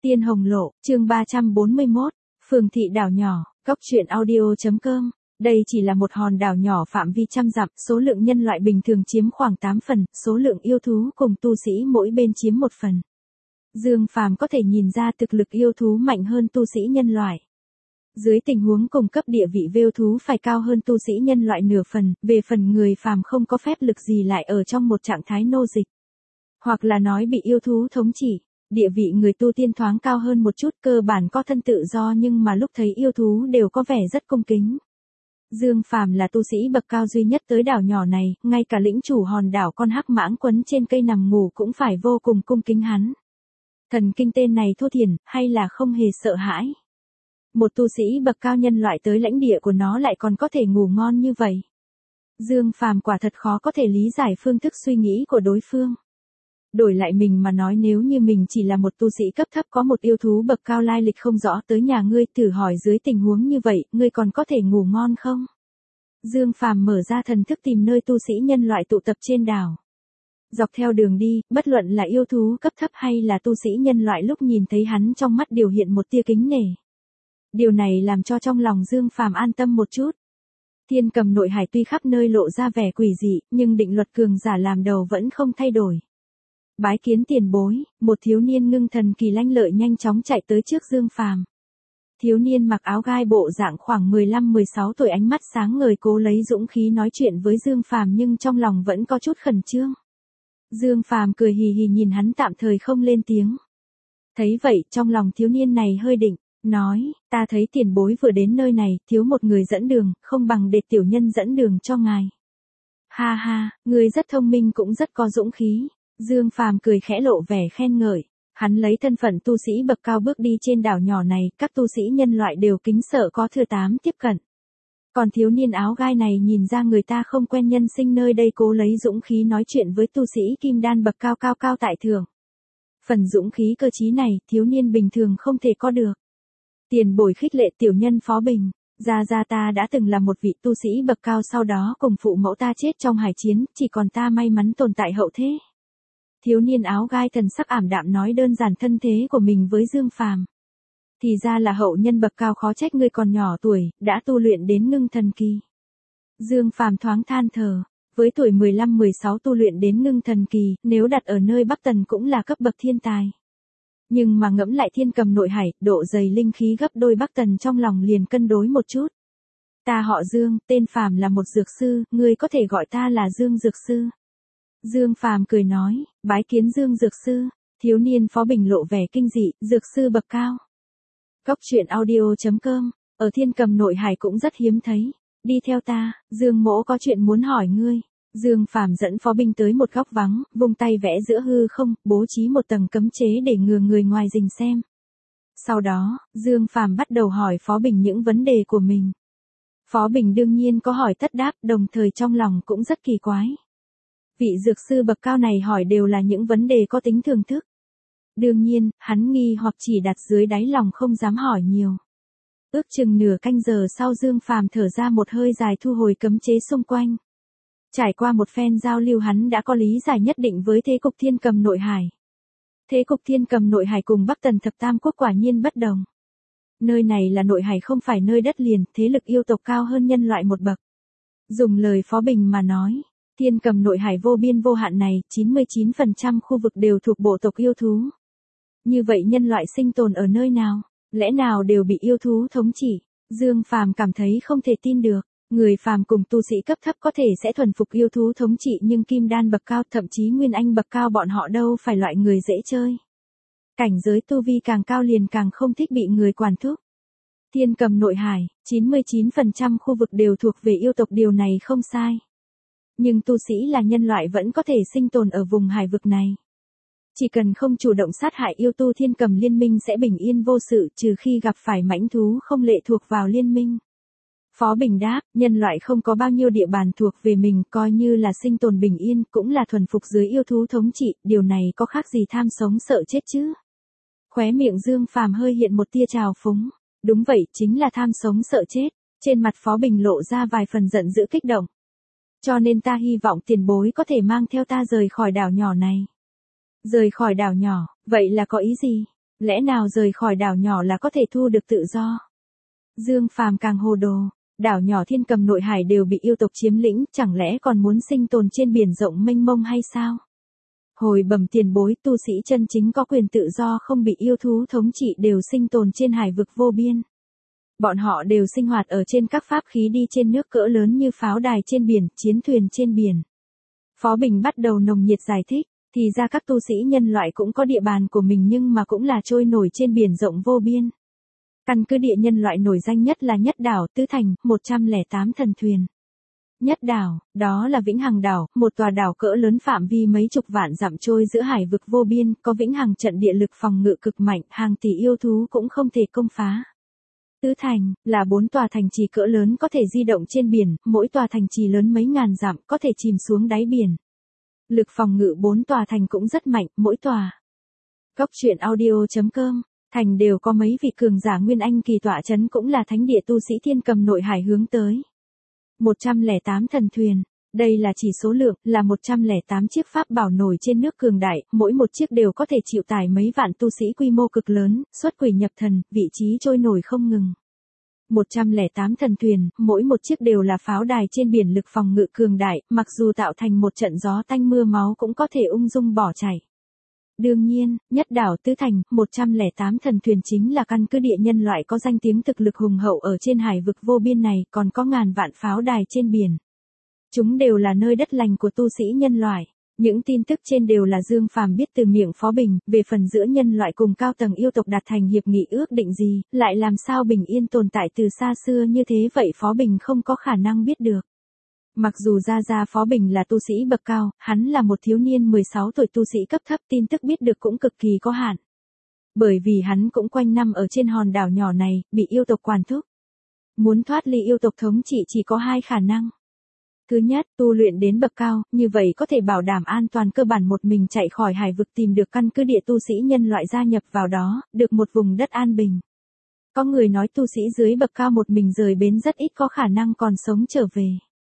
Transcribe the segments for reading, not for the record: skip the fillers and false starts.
Tiên Hồng Lộ, chương 341, Phường thị đảo nhỏ, Cóc truyện audio.com. Đây chỉ là một hòn đảo nhỏ phạm vi trăm dặm, số lượng nhân loại bình thường chiếm khoảng 8 phần, số lượng yêu thú cùng tu sĩ mỗi bên chiếm 1 phần. Dương Phàm có thể nhìn ra thực lực yêu thú mạnh hơn tu sĩ nhân loại. Dưới tình huống cùng cấp địa vị yêu thú phải cao hơn tu sĩ nhân loại nửa phần, về phần người phàm không có phép lực gì lại ở trong một trạng thái nô dịch. Hoặc là nói bị yêu thú thống trị. Địa vị người tu tiên thoáng cao hơn một chút, cơ bản có thân tự do, nhưng mà lúc thấy yêu thú đều có vẻ rất cung kính. Dương Phàm là tu sĩ bậc cao duy nhất tới đảo nhỏ này, ngay cả lĩnh chủ hòn đảo con hắc mãng quấn trên cây nằm ngủ cũng phải vô cùng cung kính hắn. Thần kinh tên này thô thiển, hay là không hề sợ hãi. Một tu sĩ bậc cao nhân loại tới lãnh địa của nó lại còn có thể ngủ ngon như vậy. Dương Phàm quả thật khó có thể lý giải phương thức suy nghĩ của đối phương. Đổi lại mình mà nói, nếu như mình chỉ là một tu sĩ cấp thấp có một yêu thú bậc cao lai lịch không rõ tới nhà ngươi, thử hỏi dưới tình huống như vậy, ngươi còn có thể ngủ ngon không? Dương Phàm mở ra thần thức tìm nơi tu sĩ nhân loại tụ tập trên đảo. Dọc theo đường đi, bất luận là yêu thú cấp thấp hay là tu sĩ nhân loại lúc nhìn thấy hắn trong mắt đều hiện một tia kính nể. Điều này làm cho trong lòng Dương Phàm an tâm một chút. Thiên Cầm nội hải tuy khắp nơi lộ ra vẻ quỷ dị, nhưng định luật cường giả làm đầu vẫn không thay đổi. Bái kiến tiền bối, một thiếu niên ngưng thần kỳ lanh lợi nhanh chóng chạy tới trước Dương Phàm. Thiếu niên mặc áo gai bộ dạng khoảng 15-16 tuổi, ánh mắt sáng ngời cố lấy dũng khí nói chuyện với Dương Phàm, nhưng trong lòng vẫn có chút khẩn trương. Dương Phàm cười hì hì nhìn hắn, tạm thời không lên tiếng. Thấy vậy, trong lòng thiếu niên này hơi định, nói, ta thấy tiền bối vừa đến nơi này, thiếu một người dẫn đường, không bằng để tiểu nhân dẫn đường cho ngài. Ha ha, ngươi rất thông minh cũng rất có dũng khí. Dương Phàm cười khẽ lộ vẻ khen ngợi. Hắn lấy thân phận tu sĩ bậc cao bước đi trên đảo nhỏ này, các tu sĩ nhân loại đều kính sợ có thừa tám tiếp cận. Còn thiếu niên áo gai này nhìn ra người ta không quen nhân sinh nơi đây, cố lấy dũng khí nói chuyện với tu sĩ kim đan bậc cao cao tại thượng. Phần dũng khí cơ trí này, thiếu niên bình thường không thể có được. Tiền bối khích lệ tiểu nhân Phó Bình. Gia ta đã từng là một vị tu sĩ bậc cao, sau đó cùng phụ mẫu ta chết trong hải chiến, chỉ còn ta may mắn tồn tại hậu thế. Thiếu niên áo gai thần sắc ảm đạm nói đơn giản thân thế của mình với Dương Phàm. Thì ra là hậu nhân bậc cao, khó trách ngươi còn nhỏ tuổi, đã tu luyện đến ngưng thần kỳ. Dương Phàm thoáng than thở, với tuổi 15-16 tu luyện đến ngưng thần kỳ, nếu đặt ở nơi Bắc Tần cũng là cấp bậc thiên tài. Nhưng mà ngẫm lại Thiên Cầm nội hải, độ dày linh khí gấp đôi Bắc Tần, trong lòng liền cân đối một chút. Ta họ Dương, tên Phàm là một dược sư, ngươi có thể gọi ta là Dương Dược Sư. Dương Phàm cười nói, bái kiến Dương Dược Sư. Thiếu niên Phó Bình lộ vẻ kinh dị, dược sư bậc cao. Cóc truyện audio.com, ở Thiên Cầm nội hải cũng rất hiếm thấy. Đi theo ta, Dương mỗ có chuyện muốn hỏi ngươi. Dương Phàm dẫn Phó Bình tới một góc vắng, vung tay vẽ giữa hư không, bố trí một tầng cấm chế để ngừa người ngoài rình xem. Sau đó, Dương Phàm bắt đầu hỏi Phó Bình những vấn đề của mình. Phó Bình đương nhiên có hỏi tất đáp, đồng thời trong lòng cũng rất kỳ quái. Vị dược sư bậc cao này hỏi đều là những vấn đề có tính thưởng thức. Đương nhiên, hắn nghi hoặc chỉ đặt dưới đáy lòng không dám hỏi nhiều. Ước chừng nửa canh giờ sau, Dương Phàm thở ra một hơi dài thu hồi cấm chế xung quanh. Trải qua một phen giao lưu, hắn đã có lý giải nhất định với thế cục Thiên Cầm nội hải. Thế cục Thiên Cầm nội hải cùng Bắc Tần thập tam quốc quả nhiên bất đồng. Nơi này là nội hải, không phải nơi đất liền, thế lực yêu tộc cao hơn nhân loại một bậc. Dùng lời Phó Bình mà nói, Thiên Cầm nội hải vô biên vô hạn này, 99% khu vực đều thuộc bộ tộc yêu thú. Như vậy nhân loại sinh tồn ở nơi nào? Lẽ nào đều bị yêu thú thống trị? Dương Phàm cảm thấy không thể tin được. Người phàm cùng tu sĩ cấp thấp có thể sẽ thuần phục yêu thú thống trị, nhưng kim đan bậc cao, thậm chí nguyên anh bậc cao, bọn họ đâu phải loại người dễ chơi. Cảnh giới tu vi càng cao liền càng không thích bị người quản thúc. Thiên Cầm nội hải, 99% khu vực đều thuộc về yêu tộc, điều này không sai. Nhưng tu sĩ là nhân loại vẫn có thể sinh tồn ở vùng hải vực này. Chỉ cần không chủ động sát hại yêu tu, Thiên Cầm liên minh sẽ bình yên vô sự, trừ khi gặp phải mãnh thú không lệ thuộc vào liên minh. Phó Bình đáp, nhân loại không có bao nhiêu địa bàn thuộc về mình, coi như là sinh tồn bình yên, cũng là thuần phục dưới yêu thú thống trị, điều này có khác gì tham sống sợ chết chứ? Khóe miệng Dương Phàm hơi hiện một tia trào phúng. Đúng vậy, chính là tham sống sợ chết. Trên mặt Phó Bình lộ ra vài phần giận dữ kích động. Cho nên ta hy vọng tiền bối có thể mang theo ta rời khỏi đảo nhỏ này. Rời khỏi đảo nhỏ, vậy là có ý gì? Lẽ nào rời khỏi đảo nhỏ là có thể thu được tự do? Dương Phàm càng hồ đồ, đảo nhỏ Thiên Cầm nội hải đều bị yêu tộc chiếm lĩnh, chẳng lẽ còn muốn sinh tồn trên biển rộng mênh mông hay sao? Hồi bẩm tiền bối, tu sĩ chân chính có quyền tự do không bị yêu thú thống trị đều sinh tồn trên hải vực vô biên. Bọn họ đều sinh hoạt ở trên các pháp khí đi trên nước cỡ lớn như pháo đài trên biển, chiến thuyền trên biển. Phó Bình bắt đầu nồng nhiệt giải thích, thì ra các tu sĩ nhân loại cũng có địa bàn của mình nhưng mà cũng là trôi nổi trên biển rộng vô biên. Căn cứ địa nhân loại nổi danh nhất là Nhất Đảo, Tứ Thành, 108 thần thuyền. Nhất Đảo, đó là Vĩnh Hằng Đảo, một tòa đảo cỡ lớn phạm vi mấy chục vạn dặm trôi giữa hải vực vô biên, có Vĩnh Hằng trận địa lực phòng ngự cực mạnh, hàng tỷ yêu thú cũng không thể công phá. Tứ Thành, là 4 tòa thành trì cỡ lớn có thể di động trên biển, mỗi tòa thành trì lớn mấy ngàn dặm, có thể chìm xuống đáy biển. Lực phòng ngự 4 tòa thành cũng rất mạnh, mỗi tòa. Góc truyện audio.com, thành đều có mấy vị cường giả Nguyên Anh kỳ tọa chấn cũng là thánh địa tu sĩ Thiên Cầm nội hải hướng tới. 108 thần thuyền, đây là chỉ số lượng, là 108 chiếc pháp bảo nổi trên nước cường đại, mỗi một chiếc đều có thể chịu tải mấy vạn tu sĩ quy mô cực lớn, xuất quỷ nhập thần, vị trí trôi nổi không ngừng. 108 thần thuyền, mỗi một chiếc đều là pháo đài trên biển lực phòng ngự cường đại, mặc dù tạo thành một trận gió tanh mưa máu cũng có thể ung dung bỏ chạy. Đương nhiên, Nhất Đảo Tứ Thành, 108 thần thuyền chính là căn cứ địa nhân loại có danh tiếng thực lực hùng hậu ở trên hải vực vô biên này, còn có ngàn vạn pháo đài trên biển. Chúng đều là nơi đất lành của tu sĩ nhân loại. Những tin tức trên đều là Dương Phàm biết từ miệng Phó Bình, về phần giữa nhân loại cùng cao tầng yêu tộc đạt thành hiệp nghị ước định gì, lại làm sao bình yên tồn tại từ xa xưa như thế vậy Phó Bình không có khả năng biết được. Mặc dù ra Phó Bình là tu sĩ bậc cao, hắn là một thiếu niên 16 tuổi tu sĩ cấp thấp, tin tức biết được cũng cực kỳ có hạn. Bởi vì hắn cũng quanh năm ở trên hòn đảo nhỏ này, bị yêu tộc quản thúc. Muốn thoát ly yêu tộc thống trị chỉ có 2 khả năng. Thứ nhất, tu luyện đến bậc cao, như vậy có thể bảo đảm an toàn cơ bản một mình chạy khỏi hải vực tìm được căn cứ địa tu sĩ nhân loại gia nhập vào đó, được một vùng đất an bình. Có người nói tu sĩ dưới bậc cao một mình rời bến rất ít có khả năng còn sống trở về.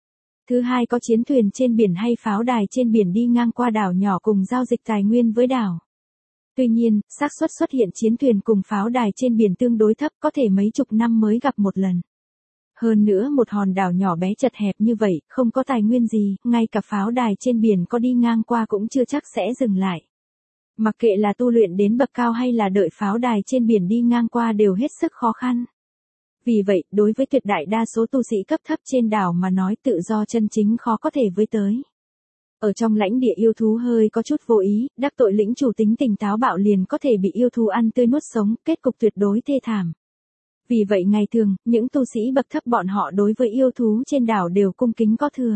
Thứ hai, có chiến thuyền trên biển hay pháo đài trên biển đi ngang qua đảo nhỏ cùng giao dịch tài nguyên với đảo. Tuy nhiên, xác suất xuất hiện chiến thuyền cùng pháo đài trên biển tương đối thấp, có thể mấy chục năm mới gặp một lần. Hơn nữa một hòn đảo nhỏ bé chật hẹp như vậy, không có tài nguyên gì, ngay cả pháo đài trên biển có đi ngang qua cũng chưa chắc sẽ dừng lại. Mặc kệ là tu luyện đến bậc cao hay là đợi pháo đài trên biển đi ngang qua đều hết sức khó khăn. Vì vậy, đối với tuyệt đại đa số tu sĩ cấp thấp trên đảo mà nói tự do chân chính khó có thể với tới. Ở trong lãnh địa yêu thú hơi có chút vô ý, đắc tội lĩnh chủ tính tình táo bạo liền có thể bị yêu thú ăn tươi nuốt sống, kết cục tuyệt đối thê thảm. Vì vậy ngày thường, những tu sĩ bậc thấp bọn họ đối với yêu thú trên đảo đều cung kính có thừa.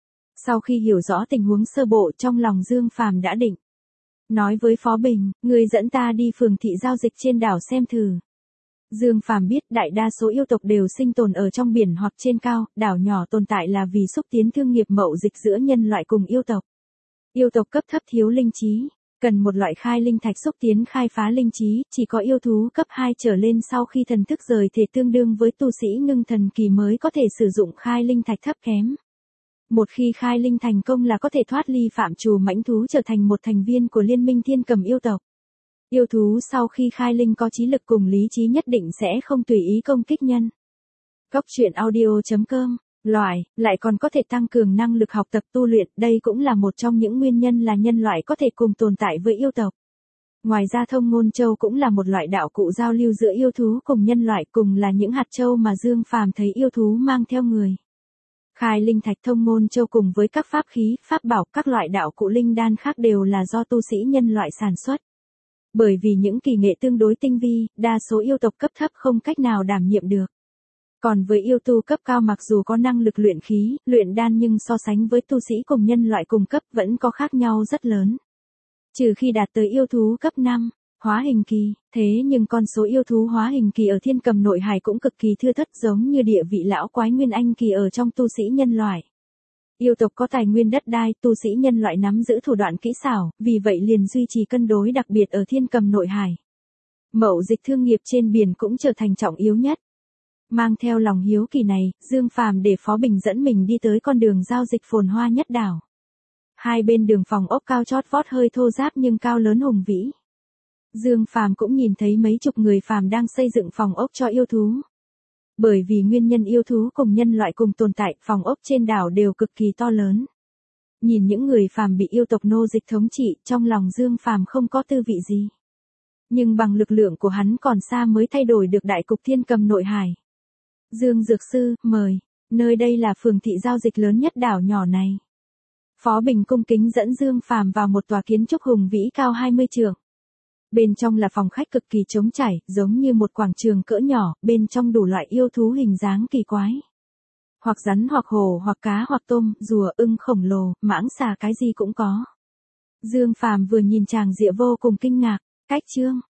Sau khi hiểu rõ tình huống sơ bộ trong lòng Dương Phàm đã định. Nói với Phó Bình, người dẫn ta đi phường thị giao dịch trên đảo xem thử. Dương Phàm biết đại đa số yêu tộc đều sinh tồn ở trong biển hoặc trên cao, đảo nhỏ tồn tại là vì xúc tiến thương nghiệp mậu dịch giữa nhân loại cùng yêu tộc. Yêu tộc cấp thấp thiếu linh trí, cần một loại khai linh thạch xúc tiến khai phá linh trí, chỉ có yêu thú cấp 2 trở lên sau khi thần thức rời thể tương đương với tu sĩ ngưng thần kỳ mới có thể sử dụng khai linh thạch thấp kém. Một khi khai linh thành công là có thể thoát ly phạm trù mãnh thú trở thành một thành viên của liên minh Thiên Cầm yêu tộc. Yêu thú sau khi khai linh có trí lực cùng lý trí nhất định sẽ không tùy ý công kích nhân. Góc truyện audio.com, lại còn có thể tăng cường năng lực học tập tu luyện, đây cũng là một trong những nguyên nhân là nhân loại có thể cùng tồn tại với yêu tộc. Ngoài ra thông ngôn châu cũng là một loại đạo cụ giao lưu giữa yêu thú cùng nhân loại, cùng là những hạt châu mà Dương Phàm thấy yêu thú mang theo người. Khai linh thạch thông ngôn châu cùng với các pháp khí, pháp bảo, các loại đạo cụ linh đan khác đều là do tu sĩ nhân loại sản xuất. Bởi vì những kỳ nghệ tương đối tinh vi, đa số yêu tộc cấp thấp không cách nào đảm nhiệm được. Còn với yêu tu cấp cao mặc dù có năng lực luyện khí, luyện đan nhưng so sánh với tu sĩ cùng nhân loại cùng cấp vẫn có khác nhau rất lớn. Trừ khi đạt tới yêu thú cấp 5, hóa hình kỳ, thế nhưng con số yêu thú hóa hình kỳ ở Thiên Cầm nội hải cũng cực kỳ thưa thớt giống như địa vị lão quái Nguyên Anh kỳ ở trong tu sĩ nhân loại. Yêu tộc có tài nguyên đất đai, tu sĩ nhân loại nắm giữ thủ đoạn kỹ xảo, vì vậy liền duy trì cân đối đặc biệt ở Thiên Cầm nội hải. Mậu dịch thương nghiệp trên biển cũng trở thành trọng yếu nhất. Mang theo lòng hiếu kỳ này, Dương Phàm để Phó Bình dẫn mình đi tới con đường giao dịch phồn hoa nhất đảo. Hai bên đường phòng ốc cao chót vót hơi thô ráp nhưng cao lớn hùng vĩ. Dương Phàm cũng nhìn thấy mấy chục người phàm đang xây dựng phòng ốc cho yêu thú. Bởi vì nguyên nhân yêu thú cùng nhân loại cùng tồn tại, phòng ốc trên đảo đều cực kỳ to lớn. Nhìn những người phàm bị yêu tộc nô dịch thống trị, trong lòng Dương Phàm không có tư vị gì. Nhưng bằng lực lượng của hắn còn xa mới thay đổi được đại cục thiên cầm nội hải. Dương Dược Sư, mời. Nơi đây là phường thị giao dịch lớn nhất đảo nhỏ này. Phó Bình cung kính dẫn Dương Phàm vào một tòa kiến trúc hùng vĩ cao 20 trượng. Bên trong là phòng khách cực kỳ trống trải, giống như một quảng trường cỡ nhỏ, bên trong đủ loại yêu thú hình dáng kỳ quái. Hoặc rắn hoặc hổ hoặc cá hoặc tôm, rùa, ưng khổng lồ, mãng xà cái gì cũng có. Dương Phàm vừa nhìn chàng dịa vô cùng kinh ngạc, cách chương.